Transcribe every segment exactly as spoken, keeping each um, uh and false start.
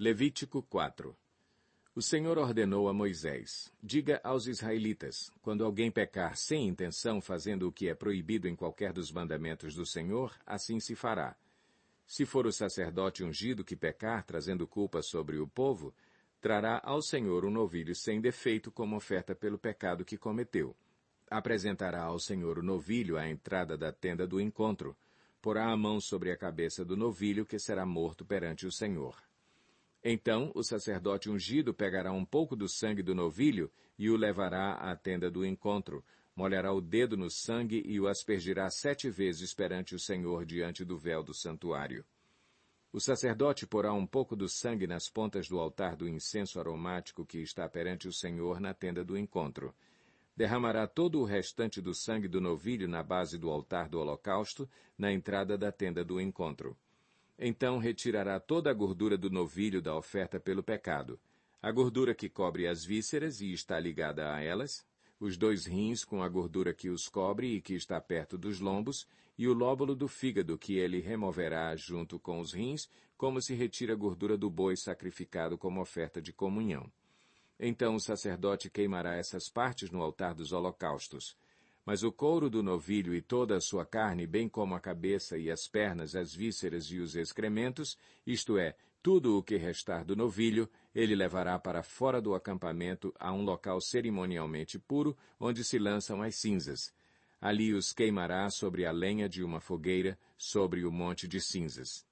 Levítico quatro. O Senhor ordenou a Moisés: diga aos israelitas, quando alguém pecar sem intenção fazendo o que é proibido em qualquer dos mandamentos do Senhor, assim se fará. Se for o sacerdote ungido que pecar, trazendo culpa sobre o povo, trará ao Senhor um novilho sem defeito como oferta pelo pecado que cometeu. Apresentará ao Senhor o novilho à entrada da tenda do encontro. Porá a mão sobre a cabeça do novilho, que será morto perante o Senhor. Então o sacerdote ungido pegará um pouco do sangue do novilho e o levará à tenda do encontro, molhará o dedo no sangue e o aspergirá sete vezes perante o Senhor diante do véu do santuário. O sacerdote porá um pouco do sangue nas pontas do altar do incenso aromático que está perante o Senhor na tenda do encontro. Derramará todo o restante do sangue do novilho na base do altar do holocausto, na entrada da tenda do encontro. Então retirará toda a gordura do novilho da oferta pelo pecado, a gordura que cobre as vísceras e está ligada a elas, os dois rins com a gordura que os cobre e que está perto dos lombos, e o lóbulo do fígado que ele removerá junto com os rins, como se retira a gordura do boi sacrificado como oferta de comunhão. Então o sacerdote queimará essas partes no altar dos holocaustos. Mas o couro do novilho e toda a sua carne, bem como a cabeça e as pernas, as vísceras e os excrementos, isto é, tudo o que restar do novilho, ele levará para fora do acampamento a um local cerimonialmente puro, onde se lançam as cinzas. Ali os queimará sobre a lenha de uma fogueira, sobre o monte de cinzas.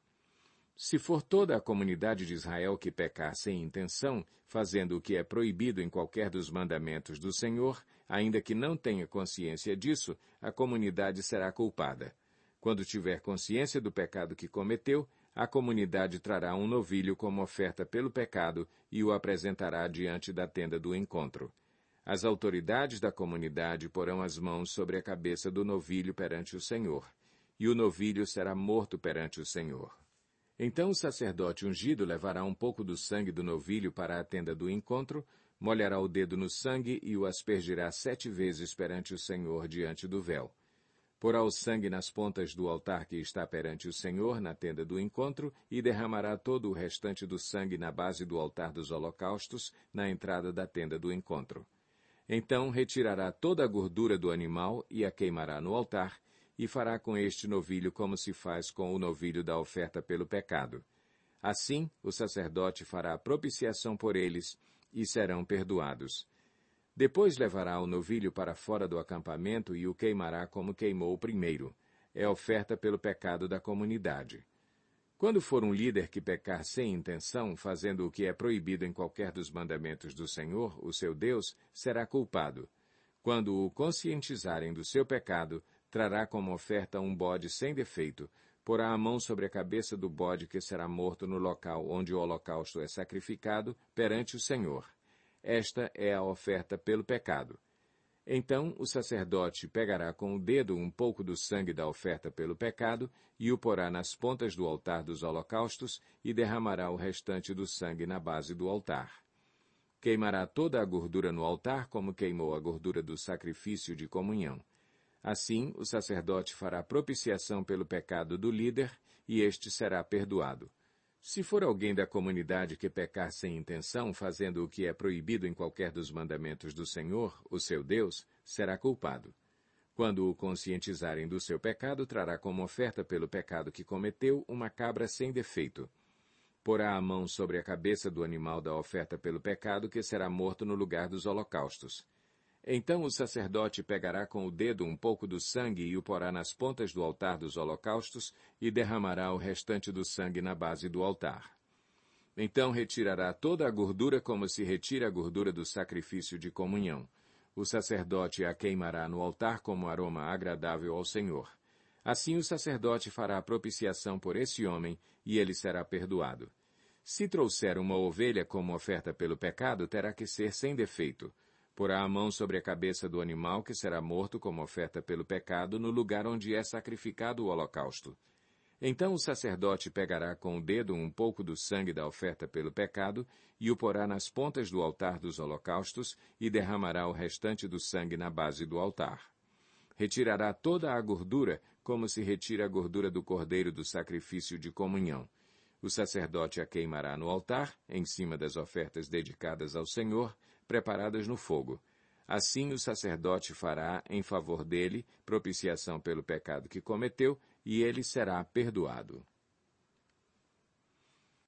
Se for toda a comunidade de Israel que pecar sem intenção, fazendo o que é proibido em qualquer dos mandamentos do Senhor, ainda que não tenha consciência disso, a comunidade será culpada. Quando tiver consciência do pecado que cometeu, a comunidade trará um novilho como oferta pelo pecado e o apresentará diante da tenda do encontro. As autoridades da comunidade porão as mãos sobre a cabeça do novilho perante o Senhor, e o novilho será morto perante o Senhor. Então o sacerdote ungido levará um pouco do sangue do novilho para a tenda do encontro, molhará o dedo no sangue e o aspergirá sete vezes perante o Senhor diante do véu. Porá o sangue nas pontas do altar que está perante o Senhor na tenda do encontro e derramará todo o restante do sangue na base do altar dos holocaustos, na entrada da tenda do encontro. Então retirará toda a gordura do animal e a queimará no altar, e fará com este novilho como se faz com o novilho da oferta pelo pecado. Assim, o sacerdote fará propiciação por eles, e serão perdoados. Depois levará o novilho para fora do acampamento e o queimará como queimou o primeiro. É oferta pelo pecado da comunidade. Quando for um líder que pecar sem intenção, fazendo o que é proibido em qualquer dos mandamentos do Senhor, o seu Deus, será culpado. Quando o conscientizarem do seu pecado, trará como oferta um bode sem defeito, porá a mão sobre a cabeça do bode que será morto no local onde o holocausto é sacrificado, perante o Senhor. Esta é a oferta pelo pecado. Então o sacerdote pegará com o dedo um pouco do sangue da oferta pelo pecado e o porá nas pontas do altar dos holocaustos e derramará o restante do sangue na base do altar. Queimará toda a gordura no altar como queimou a gordura do sacrifício de comunhão. Assim, o sacerdote fará propiciação pelo pecado do líder, e este será perdoado. Se for alguém da comunidade que pecar sem intenção, fazendo o que é proibido em qualquer dos mandamentos do Senhor, o seu Deus, será culpado. Quando o conscientizarem do seu pecado, trará como oferta pelo pecado que cometeu uma cabra sem defeito. Porá a mão sobre a cabeça do animal da oferta pelo pecado, que será morto no lugar dos holocaustos. Então o sacerdote pegará com o dedo um pouco do sangue e o porá nas pontas do altar dos holocaustos e derramará o restante do sangue na base do altar. Então retirará toda a gordura como se retira a gordura do sacrifício de comunhão. O sacerdote a queimará no altar como aroma agradável ao Senhor. Assim o sacerdote fará propiciação por esse homem e ele será perdoado. Se trouxer uma ovelha como oferta pelo pecado, terá que ser sem defeito. Porá a mão sobre a cabeça do animal que será morto como oferta pelo pecado no lugar onde é sacrificado o holocausto. Então o sacerdote pegará com o dedo um pouco do sangue da oferta pelo pecado e o porá nas pontas do altar dos holocaustos e derramará o restante do sangue na base do altar. Retirará toda a gordura como se retira a gordura do cordeiro do sacrifício de comunhão. O sacerdote a queimará no altar, em cima das ofertas dedicadas ao Senhor, preparadas no fogo. Assim o sacerdote fará em favor dele propiciação pelo pecado que cometeu, e ele será perdoado.